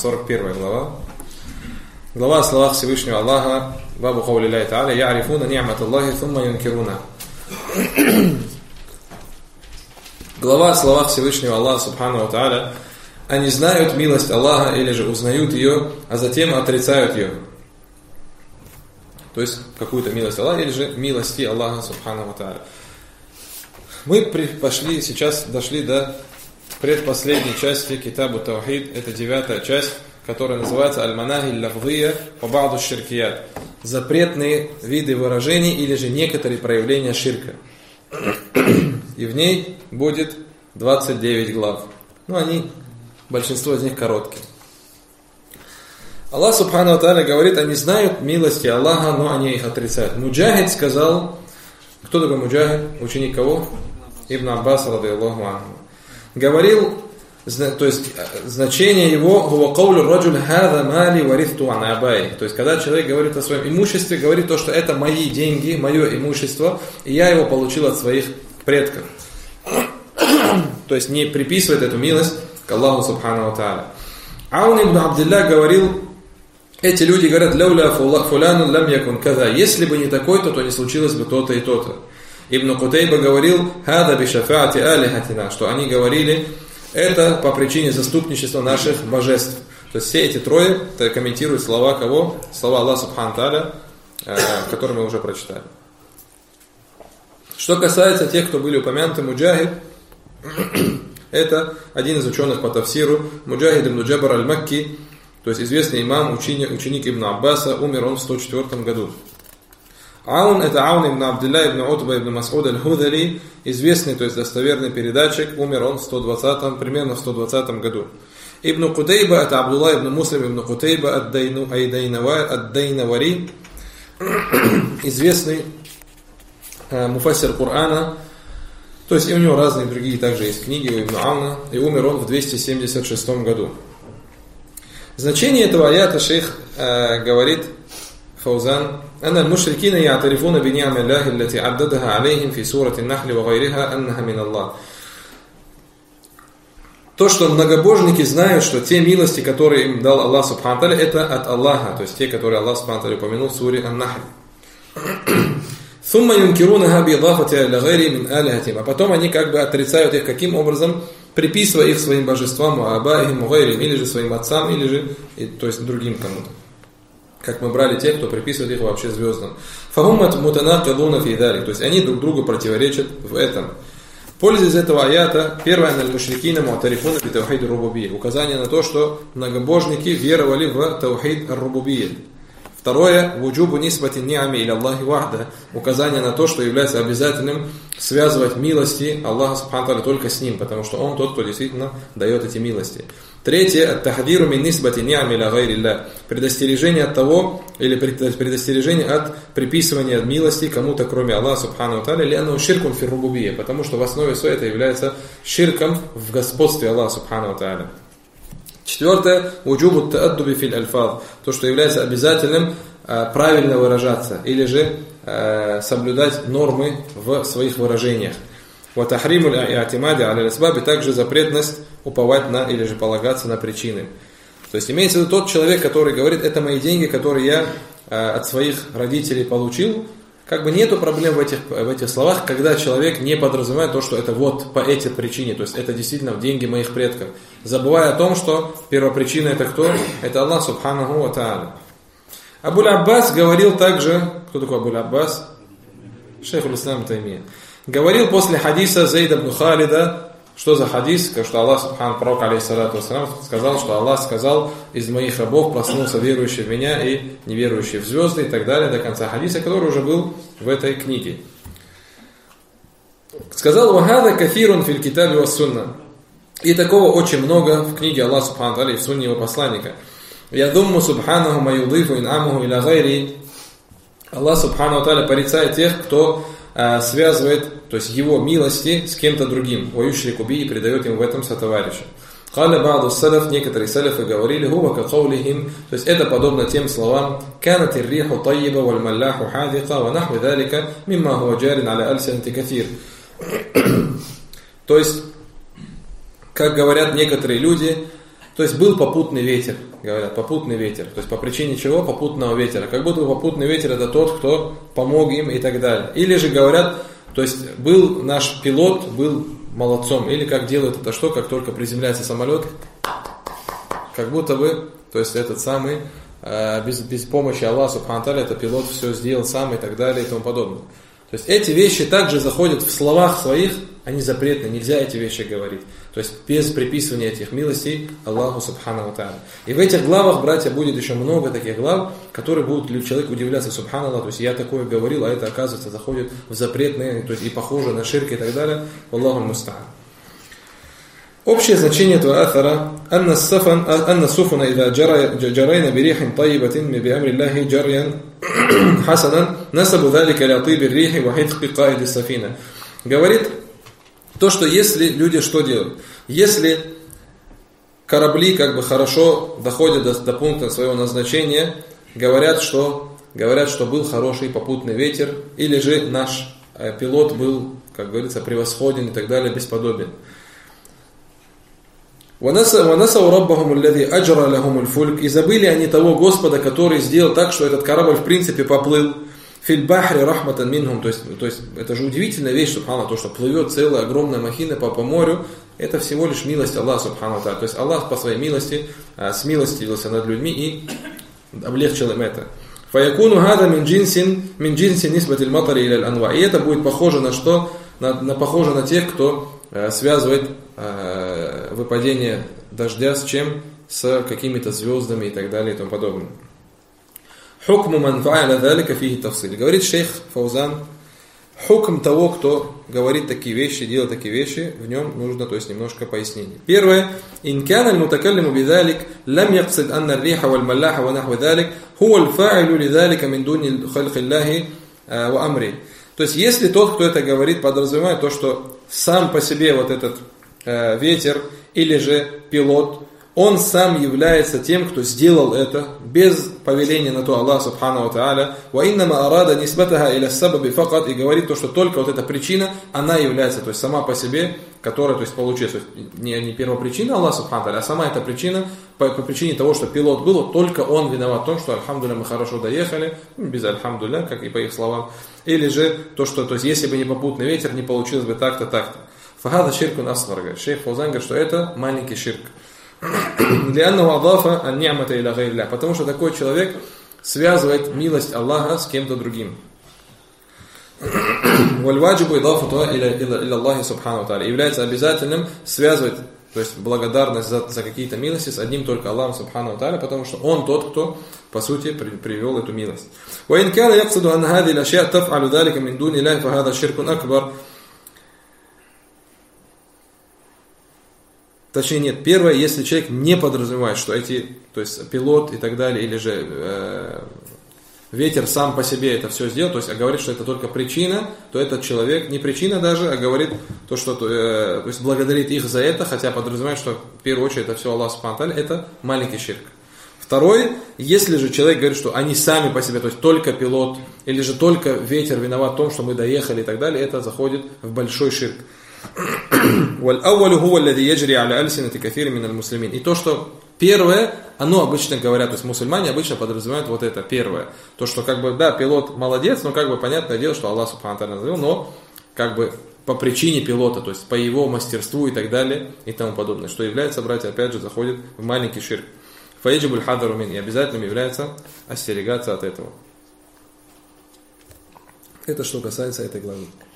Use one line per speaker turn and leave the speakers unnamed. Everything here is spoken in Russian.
41 глава. Глава о словах Всевышнего Аллаха, бабу каули Аллахи Та'аля, «Я'рифуна ни'мат Аллахи, thumma юнкируна». Глава о словах Всевышнего Аллаха, Субхану Та'аля, они знают милость Аллаха или же узнают ее, а затем отрицают ее. То есть какую-то милость Аллаха или же милости Аллаха, Субхану Та'аля. Мы сейчас дошли до предпоследней части Китабу Таухид, это 9-я часть, которая называется «Аль-Манахи лафзия ва ба'ду ширкият». Запретные виды выражений или же некоторые проявления ширка. И в ней будет 29 глав. Большинство из них короткие. Аллах Субхану ва Тааля говорит, они знают милости Аллаха, но они их отрицают. Муджахид сказал, кто такой Муджахид? Ученик кого? Ибн Аббас, радийаллаху анху. Говорил, то есть значение его то есть когда человек говорит о своем имуществе, говорит то, что это мои деньги, мое имущество, и я его получил от своих предков. То есть не приписывает эту милость к Аллаху Субхану ва Тааля. Аун ибн Абдилля говорил, эти люди говорят, «Лауля фуляну лам якун каза», если бы не такой-то, то не случилось бы то-то и то-то. Ибн Кутейба говорил, «Хада би шафаати алихатина», что они говорили, это по причине заступничества наших божеств. То есть все эти трое комментируют слова кого? Слова Аллаха Субхану Тааля, которые мы уже прочитали. Что касается тех, кто были упомянуты, Муджахид, это один из ученых по тафсиру, Муджахид ибн Джабар аль-Макки, то есть известный имам, ученик Ибн Аббаса, умер он в 104 году. Аун, это Аун ибн Абдилля ибн Утба ибн Мас'уд аль-Худали, известный, то есть достоверный передатчик, умер он примерно в 120 году. Ибн Кутейба, это Абдулла ибн Муслим ибн Кутейба ад-Дайнавари, известный муфассир Корана, то есть и у него разные другие также есть книги у Ибн Ауна, и умер он в 276 году. Значение этого аята шейх говорит Фаузан, «Анна аль-мушрикина я'тарифуна би ни'ами Аллахи аллати аддадаха алейхим фи сурати ан-Нахли ва гайриха аннаха мин Аллах». То, что многобожники знают, что те милости, которые им дал Аллах Субхану Тааля, это от Аллаха, то есть те, которые Аллах Субхану Тааля упомянул в суре Ан-Нахль. А потом они как бы отрицают их, каким образом, приписывая их своим божествам, или же своим отцам, или же, то есть другим кому-то. Как мы брали тех, кто приписывает их вообще звездам. То есть они друг другу противоречат в этом. Польза из этого аята, первое, указание на то, что многобожники веровали в таухид ар-рубубия. Второе, вуджубу нисбати ни'ами иля Аллахи вахда, указание на то, что является обязательным связывать милости Аллаха Субхану Тааля только с Ним, потому что Он тот, кто действительно дает эти милости. Третье, ат-тахдиру мин нисбати ни'ами иля гайрилля, предостережение от того, или предостережение от приписывания милости кому-то, кроме Аллаха Субхану Тааля, ли'аннаху ширкун фи рубубия, потому что в основе своей это является ширком в господстве Аллаха Субхану Тааля. Четвертое, вуджубу тааддуби фил альфаз, то, что является обязательным правильно выражаться, или же соблюдать нормы в своих выражениях. Ва тахриму аль-и'тимади аля асбаб, и также запретность уповать на или же полагаться на причины. То есть имеется в виду тот человек, который говорит, это мои деньги, которые я от своих родителей получил. Как бы нету проблем в этих словах, когда человек не подразумевает то, что это вот по этой причине, то есть это действительно деньги моих предков, забывая о том, что первопричина это кто? Это Аллах Субханаху ва Тааля. Абуль Аббас говорил также, кто такой Абуль Аббас? Шейх аль-Ислам Таймия. Говорил после хадиса Зейда ибн Халида, что за хадис, что Аллах Субхану, пророк алейхиссалату вассалям, сказал, что Аллах сказал, из моих рабов проснулся верующий в меня и неверующий в звезды и так далее, до конца хадиса, который уже был в этой книге. Сказал, «Вахада кафирун фил китаби ва сунна». И такого очень много в книге Аллаха Субхану Тааля и в сунне его посланника. «Я думму субханаху ма юдифу ин'амуху иля гайри». Аллах Субхану Тааля порицает тех, кто связывает, то есть его милости с кем-то другим, воющий куби, и придает ему в этом сотоварища. Каля ба'ду салаф, некоторые салафы говорили, хува ка каулихим, то есть это подобно тем словам, канат ир-риху тайиба валь малляху хадика ва нахви далика мимма хуа джарин аля альсинати кафир. То есть, как говорят некоторые люди, То есть был попутный ветер, говорят, попутный ветер. То есть по причине чего? Попутного ветра. Как будто попутный ветер это тот, кто помог им и так далее. Или же говорят, то есть был наш пилот, был молодцом. Или как делают это что, как только приземляется самолет, как будто бы, то есть этот самый, без помощи Аллаха Субхану ва Тааля, этот пилот все сделал сам и так далее и тому подобное. То есть эти вещи также заходят в словах своих, они запретны, нельзя эти вещи говорить. То есть без приписывания этих милостей Аллаху Субхану ва Тааля. И в этих главах, братья, будет еще много таких глав, которые будут человек удивляться, Субханаллах, то есть я такое говорил, а это оказывается заходит в запретные, то есть и похоже на ширк и так далее. Аллаху муста'ан. Общее значение этого аthара «Анна суфуна ида джарайна бирихин таибатин ми биамри Аллахи джарьян хасанан насабу далика ля тиби рихи ва хитхи каиди сафина». Говорит то, что если люди что делают? Если корабли как бы хорошо доходят до пункта своего назначения, говорят, что был хороший попутный ветер, или же наш пилот был, как говорится, превосходен и так далее, бесподобен. И забыли они того Господа, который сделал так, что этот корабль в принципе поплыл. Фильбахри рахматан минхум, то есть это же удивительная вещь, субхана, то, что плывет целая огромная махина по морю, это всего лишь милость Аллаха субхану ва тааля. То есть Аллах по своей милости смилостивился над людьми и облегчил им это. Фаякуну хада мин джинсин нисбатиль матари иля аль-анва. И это будет похоже на что? Похоже на тех, кто связывает выпадение дождя с чем? С какими-то звездами и так далее и тому подобное. Хукму ман фа'аля залика фихи тафсиль. Говорит шейх Фаузан, хукм того, кто говорит такие вещи, делает такие вещи, в нем нужно, то есть немножко пояснений. Первое. Ин кана аль-мутакаллиму бидалик лам яксид анна ар-риха валь-маллаха ва нахва далик хува аль-фа'илу лидалика мин дуни хальки Аллахи ва амри. То есть если тот, кто это говорит, подразумевает то, что сам по себе вот этот ветер или же пилот, он сам является тем, кто сделал это без повеления на то Аллаха Субхану ва Тааля. Ва иннама арада нисбатаха иля сабаби факат, и говорит то, что только вот эта причина, она является, то есть сама по себе, которая, то есть получилась, то есть не первопричина Аллаха Субхану ва Тааля, а сама эта причина, по причине того, что пилот был, только он виноват в том, что альхамдулилля мы хорошо доехали, без альхамдулилля, как и по их словам, или же то, что, то есть если бы не попутный ветер, не получилось бы так-то, так-то. Фахада ширкун асгар, говорит шейх Фаузан, говорит, что это маленький ширк. Потому что такой человек связывает милость Аллаха с кем-то другим. Является обязательным связывать, то есть благодарность за какие-то милости с одним только Аллахом Субхану ва Тааля, потому что он тот, кто по сути привел эту милость. Точнее нет, первое, если человек не подразумевает, что эти, то есть пилот и так далее, или же ветер сам по себе это все сделал, то есть говорит, что это только причина, то этот человек, не причина даже, а говорит то, что, то есть благодарит их за это, хотя подразумевает, что в первую очередь это все Аллах Субхану ва Тааля, это маленький ширк. Второй, если же человек говорит, что они сами по себе, то есть только пилот, или же только ветер виноват в том, что мы доехали и так далее, это заходит в большой ширк. И то, что первое, оно обычно говорят, то есть мусульмане обычно подразумевают вот это первое. То, что как бы, да, пилот молодец, но как бы понятное дело, что Аллах Субхану ва Тааля назовел, но как бы по причине пилота, то есть по его мастерству и так далее и тому подобное. Что является, братья, опять же, заходит в маленький ширк. Фаиджибуль хадару мин, и обязательным является остерегаться от этого. Это что касается этой главы.